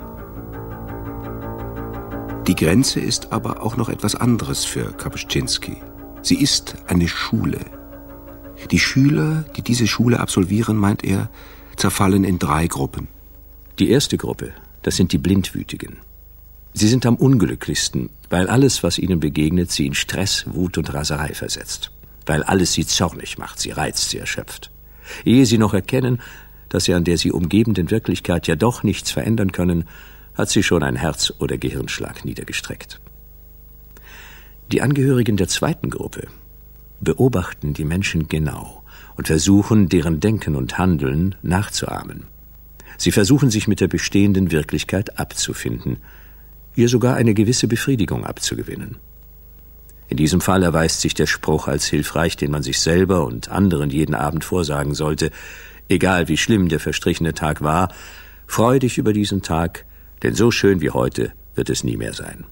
Die Grenze ist aber auch noch etwas anderes für Kapuscinski. Sie ist eine Schule. Die Schüler, die diese Schule absolvieren, meint er, zerfallen in drei Gruppen. Die erste Gruppe, das sind die Blindwütigen. Sie sind am unglücklichsten, weil alles, was ihnen begegnet, sie in Stress, Wut und Raserei versetzt. Weil alles sie zornig macht, sie reizt, sie erschöpft. Ehe sie noch erkennen, dass sie an der sie umgebenden Wirklichkeit ja doch nichts verändern können, hat sie schon ein Herz- oder Gehirnschlag niedergestreckt. Die Angehörigen der zweiten Gruppe beobachten die Menschen genau und versuchen, deren Denken und Handeln nachzuahmen. Sie versuchen, sich mit der bestehenden Wirklichkeit abzufinden, ihr sogar eine gewisse Befriedigung abzugewinnen. In diesem Fall erweist sich der Spruch als hilfreich, den man sich selber und anderen jeden Abend vorsagen sollte, egal wie schlimm der verstrichene Tag war, freu dich über diesen Tag, denn so schön wie heute wird es nie mehr sein.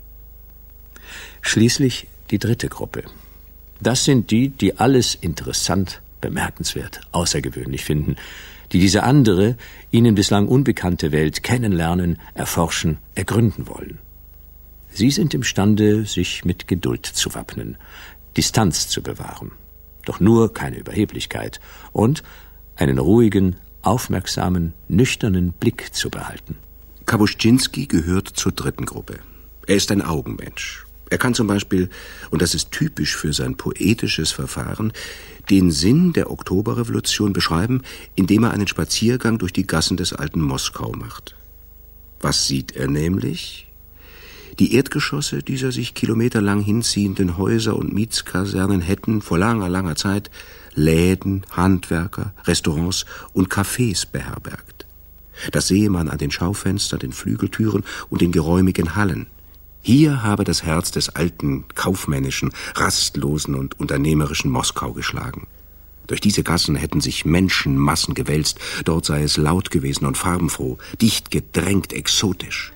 Schließlich die dritte Gruppe. Das sind die, die alles interessant, bemerkenswert, außergewöhnlich finden, die diese andere, ihnen bislang unbekannte Welt kennenlernen, erforschen, ergründen wollen. Sie sind imstande, sich mit Geduld zu wappnen, Distanz zu bewahren, doch nur keine Überheblichkeit und einen ruhigen, aufmerksamen, nüchternen Blick zu behalten. Kapuscinski gehört zur dritten Gruppe. Er ist ein Augenmensch. Er kann zum Beispiel, und das ist typisch für sein poetisches Verfahren, den Sinn der Oktoberrevolution beschreiben, indem er einen Spaziergang durch die Gassen des alten Moskau macht. Was sieht er nämlich? Die Erdgeschosse dieser sich kilometerlang hinziehenden Häuser und Mietskasernen hätten vor langer, langer Zeit Läden, Handwerker, Restaurants und Cafés beherbergt. Das sehe man an den Schaufenstern, den Flügeltüren und den geräumigen Hallen. Hier habe das Herz des alten, kaufmännischen, rastlosen und unternehmerischen Moskau geschlagen. Durch diese Gassen hätten sich Menschenmassen gewälzt, dort sei es laut gewesen und farbenfroh, dicht gedrängt, exotisch.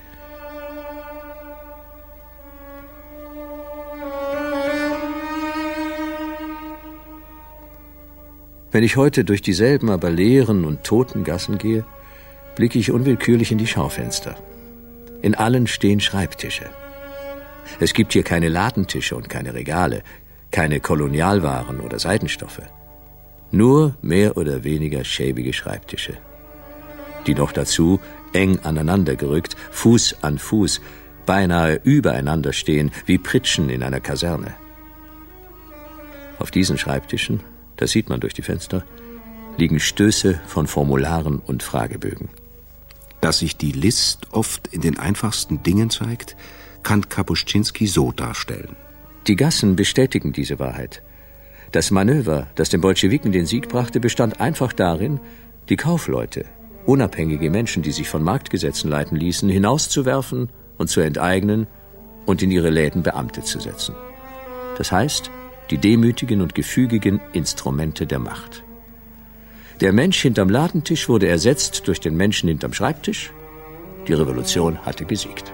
Wenn ich heute durch dieselben, aber leeren und toten Gassen gehe, blicke ich unwillkürlich in die Schaufenster. In allen stehen Schreibtische. Es gibt hier keine Ladentische und keine Regale, keine Kolonialwaren oder Seidenstoffe. Nur mehr oder weniger schäbige Schreibtische, die noch dazu eng aneinander gerückt, Fuß an Fuß, beinahe übereinander stehen, wie Pritschen in einer Kaserne. Auf diesen Schreibtischen das sieht man durch die Fenster, liegen Stöße von Formularen und Fragebögen. Dass sich die List oft in den einfachsten Dingen zeigt, kann Kapuscinski so darstellen. Die Gassen bestätigen diese Wahrheit. Das Manöver, das den Bolschewiken den Sieg brachte, bestand einfach darin, die Kaufleute, unabhängige Menschen, die sich von Marktgesetzen leiten ließen, hinauszuwerfen und zu enteignen und in ihre Läden Beamte zu setzen. Das heißt, die demütigen und gefügigen Instrumente der Macht. Der Mensch hinterm Ladentisch wurde ersetzt durch den Menschen hinterm Schreibtisch. Die Revolution hatte gesiegt.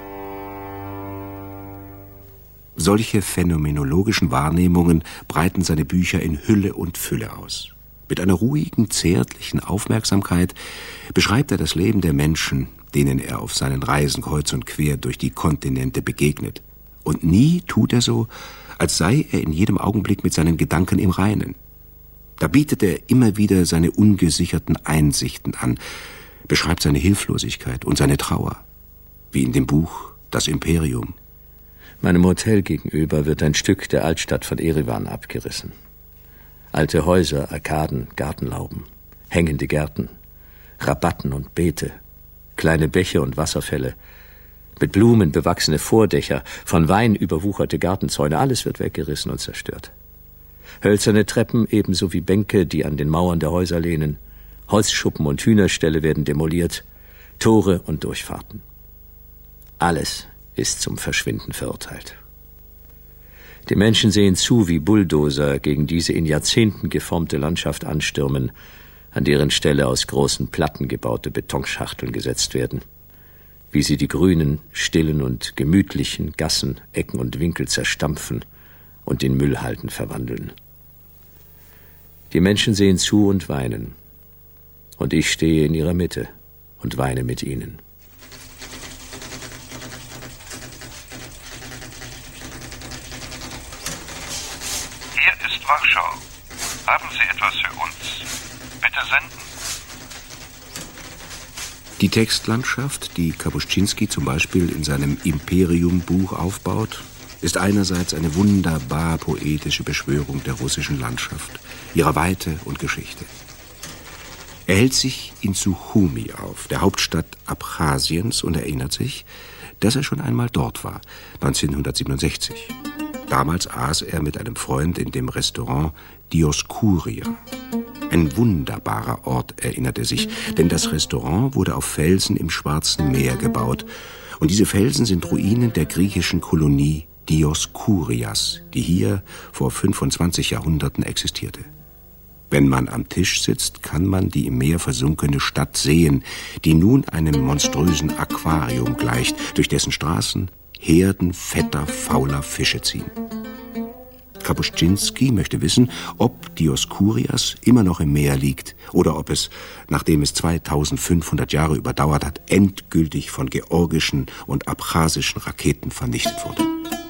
Solche phänomenologischen Wahrnehmungen breiten seine Bücher in Hülle und Fülle aus. Mit einer ruhigen, zärtlichen Aufmerksamkeit beschreibt er das Leben der Menschen, denen er auf seinen Reisen kreuz und quer durch die Kontinente begegnet. Und nie tut er so, als sei er in jedem Augenblick mit seinen Gedanken im Reinen. Da bietet er immer wieder seine ungesicherten Einsichten an, beschreibt seine Hilflosigkeit und seine Trauer, wie in dem Buch Das Imperium. Meinem Hotel gegenüber wird ein Stück der Altstadt von Erivan abgerissen. Alte Häuser, Arkaden, Gartenlauben, hängende Gärten, Rabatten und Beete, kleine Bäche und Wasserfälle, mit Blumen bewachsene Vordächer, von Wein überwucherte Gartenzäune, alles wird weggerissen und zerstört. Hölzerne Treppen ebenso wie Bänke, die an den Mauern der Häuser lehnen, Holzschuppen und Hühnerställe werden demoliert, Tore und Durchfahrten. Alles ist zum Verschwinden verurteilt. Die Menschen sehen zu, wie Bulldozer gegen diese in Jahrzehnten geformte Landschaft anstürmen, an deren Stelle aus großen Platten gebaute Betonschachteln gesetzt werden, wie sie die grünen, stillen und gemütlichen Gassen, Ecken und Winkel zerstampfen und in Müllhalden verwandeln. Die Menschen sehen zu und weinen, und ich stehe in ihrer Mitte und weine mit ihnen. Hier ist Warschau. Haben Sie etwas für uns? Bitte senden. Die Textlandschaft, die Kapuscinski zum Beispiel in seinem Imperium-Buch aufbaut, ist einerseits eine wunderbar poetische Beschwörung der russischen Landschaft, ihrer Weite und Geschichte. Er hält sich in Suchumi auf, der Hauptstadt Abchasiens, und erinnert sich, dass er schon einmal dort war, neunzehnhundertsiebenundsechzig. Damals aß er mit einem Freund in dem Restaurant Dioskuria. Ein wunderbarer Ort, erinnert er sich, denn das Restaurant wurde auf Felsen im Schwarzen Meer gebaut. Und diese Felsen sind Ruinen der griechischen Kolonie Dioskurias, die hier vor fünfundzwanzig Jahrhunderten existierte. Wenn man am Tisch sitzt, kann man die im Meer versunkene Stadt sehen, die nun einem monströsen Aquarium gleicht, durch dessen Straßen Herden fetter, fauler Fische ziehen. Kapuscinski möchte wissen, ob Dioskurias immer noch im Meer liegt oder ob es, nachdem es zweitausendfünfhundert Jahre überdauert hat, endgültig von georgischen und abchasischen Raketen vernichtet wurde.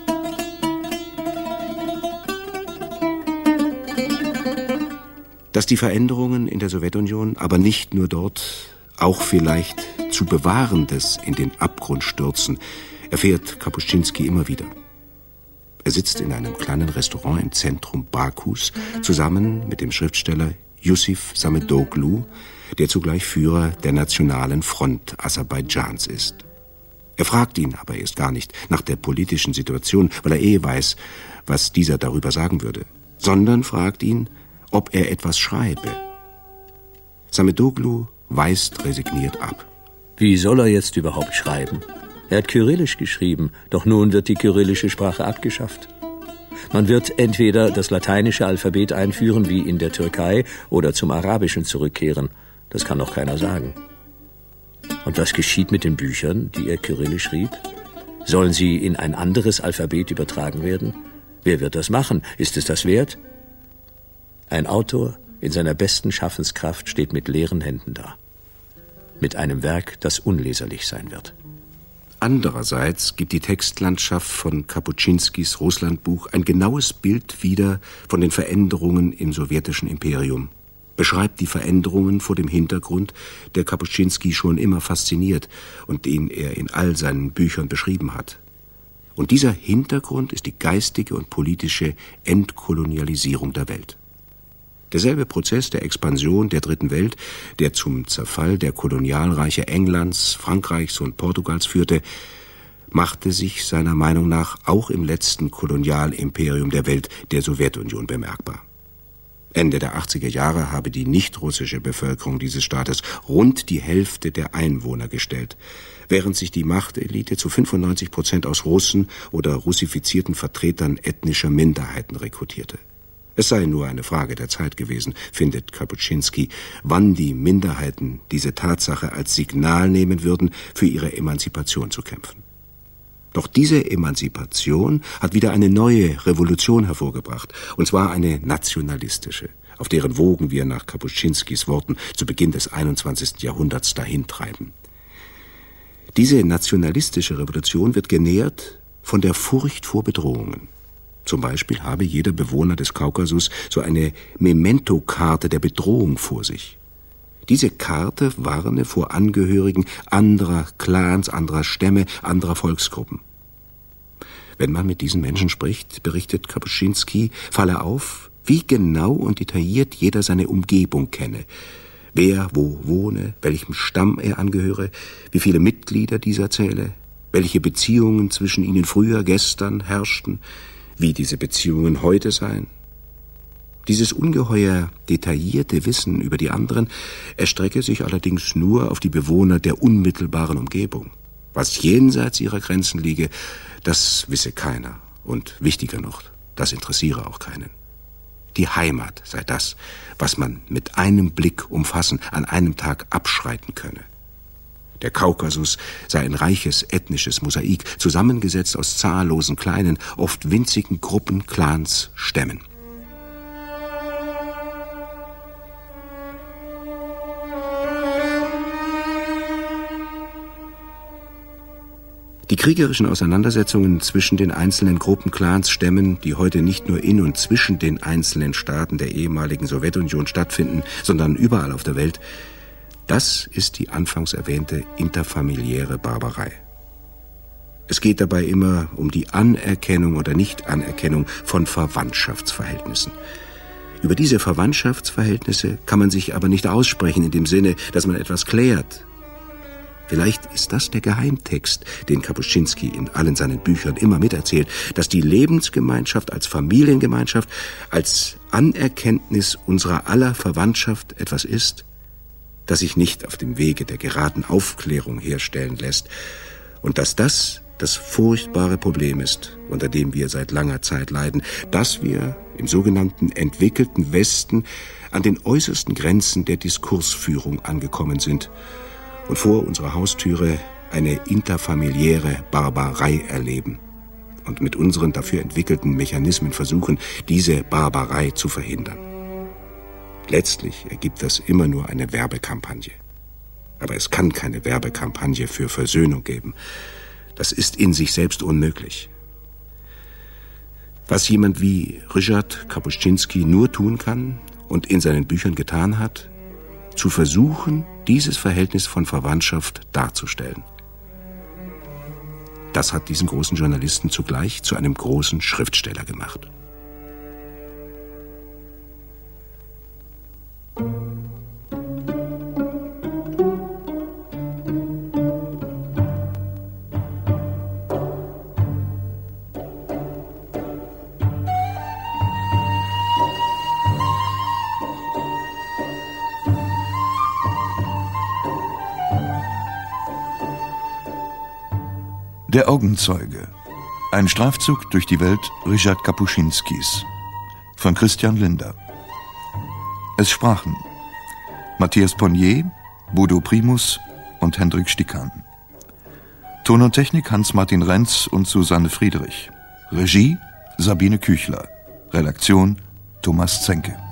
Dass die Veränderungen in der Sowjetunion, aber nicht nur dort, auch vielleicht zu Bewahrendes in den Abgrund stürzen, erfährt Kapuscinski immer wieder. Er sitzt in einem kleinen Restaurant im Zentrum Bakus zusammen mit dem Schriftsteller Yusif Samedoglu, der zugleich Führer der Nationalen Front Aserbaidschans ist. Er fragt ihn aber erst gar nicht nach der politischen Situation, weil er eh weiß, was dieser darüber sagen würde, sondern fragt ihn, ob er etwas schreibe. Samedoglu weist resigniert ab. Wie soll er jetzt überhaupt schreiben? Er hat Kyrillisch geschrieben, doch nun wird die kyrillische Sprache abgeschafft. Man wird entweder das lateinische Alphabet einführen, wie in der Türkei, oder zum Arabischen zurückkehren. Das kann doch keiner sagen. Und was geschieht mit den Büchern, die er kyrillisch schrieb? Sollen sie in ein anderes Alphabet übertragen werden? Wer wird das machen? Ist es das wert? Ein Autor in seiner besten Schaffenskraft steht mit leeren Händen da. Mit einem Werk, das unleserlich sein wird. Andererseits gibt die Textlandschaft von Kapuscinskis Russlandbuch ein genaues Bild wieder von den Veränderungen im sowjetischen Imperium, beschreibt die Veränderungen vor dem Hintergrund, der Kapuscinski schon immer fasziniert und den er in all seinen Büchern beschrieben hat. Und dieser Hintergrund ist die geistige und politische Entkolonialisierung der Welt. Derselbe Prozess der Expansion der Dritten Welt, der zum Zerfall der Kolonialreiche Englands, Frankreichs und Portugals führte, machte sich seiner Meinung nach auch im letzten Kolonialimperium der Welt, der Sowjetunion, bemerkbar. Ende der achtziger Jahre habe die nicht-russische Bevölkerung dieses Staates rund die Hälfte der Einwohner gestellt, während sich die Machtelite zu fünfundneunzig Prozent aus Russen oder russifizierten Vertretern ethnischer Minderheiten rekrutierte. Es sei nur eine Frage der Zeit gewesen, findet Kapuscinski, wann die Minderheiten diese Tatsache als Signal nehmen würden, für ihre Emanzipation zu kämpfen. Doch diese Emanzipation hat wieder eine neue Revolution hervorgebracht, und zwar eine nationalistische, auf deren Wogen wir nach Kapuscinskis Worten zu Beginn des einundzwanzigsten Jahrhunderts dahintreiben. Diese nationalistische Revolution wird genährt von der Furcht vor Bedrohungen. Zum Beispiel habe jeder Bewohner des Kaukasus so eine Memento-Karte der Bedrohung vor sich. Diese Karte warne vor Angehörigen anderer Clans, anderer Stämme, anderer Volksgruppen. Wenn man mit diesen Menschen spricht, berichtet Kapuscinski, falle auf, wie genau und detailliert jeder seine Umgebung kenne, wer wo wohne, welchem Stamm er angehöre, wie viele Mitglieder dieser zähle, welche Beziehungen zwischen ihnen früher, gestern herrschten, wie diese Beziehungen heute seien. Dieses ungeheuer detaillierte Wissen über die anderen erstrecke sich allerdings nur auf die Bewohner der unmittelbaren Umgebung. Was jenseits ihrer Grenzen liege, das wisse keiner. Und wichtiger noch, das interessiere auch keinen. Die Heimat sei das, was man mit einem Blick umfassen, an einem Tag abschreiten könne. Der Kaukasus sei ein reiches ethnisches Mosaik, zusammengesetzt aus zahllosen kleinen, oft winzigen Gruppen, Clans, Stämmen. Die kriegerischen Auseinandersetzungen zwischen den einzelnen Gruppen, Clans, Stämmen, die heute nicht nur in und zwischen den einzelnen Staaten der ehemaligen Sowjetunion stattfinden, sondern überall auf der Welt, das ist die anfangs erwähnte interfamiliäre Barbarei. Es geht dabei immer um die Anerkennung oder Nichtanerkennung von Verwandtschaftsverhältnissen. Über diese Verwandtschaftsverhältnisse kann man sich aber nicht aussprechen in dem Sinne, dass man etwas klärt. Vielleicht ist das der Geheimtext, den Kapuscinski in allen seinen Büchern immer miterzählt, dass die Lebensgemeinschaft als Familiengemeinschaft, als Anerkenntnis unserer aller Verwandtschaft etwas ist, das sich nicht auf dem Wege der geraden Aufklärung herstellen lässt und dass das das furchtbare Problem ist, unter dem wir seit langer Zeit leiden, dass wir im sogenannten entwickelten Westen an den äußersten Grenzen der Diskursführung angekommen sind und vor unserer Haustüre eine interfamiliäre Barbarei erleben und mit unseren dafür entwickelten Mechanismen versuchen, diese Barbarei zu verhindern. Letztlich ergibt das immer nur eine Werbekampagne. Aber es kann keine Werbekampagne für Versöhnung geben. Das ist in sich selbst unmöglich. Was jemand wie Ryszard Kapuscinski nur tun kann und in seinen Büchern getan hat, zu versuchen, dieses Verhältnis von Verwandtschaft darzustellen. Das hat diesen großen Journalisten zugleich zu einem großen Schriftsteller gemacht. Der Augenzeuge. Ein Streifzug durch die Welt Ryszard Kapuscinskis von Christian Linder. Es sprachen Matthias Ponnier, Bodo Primus und Hendrik Stickan. Ton und Technik Hans-Martin Renz und Susanne Friedrich. Regie Sabine Küchler. Redaktion Thomas Zenke.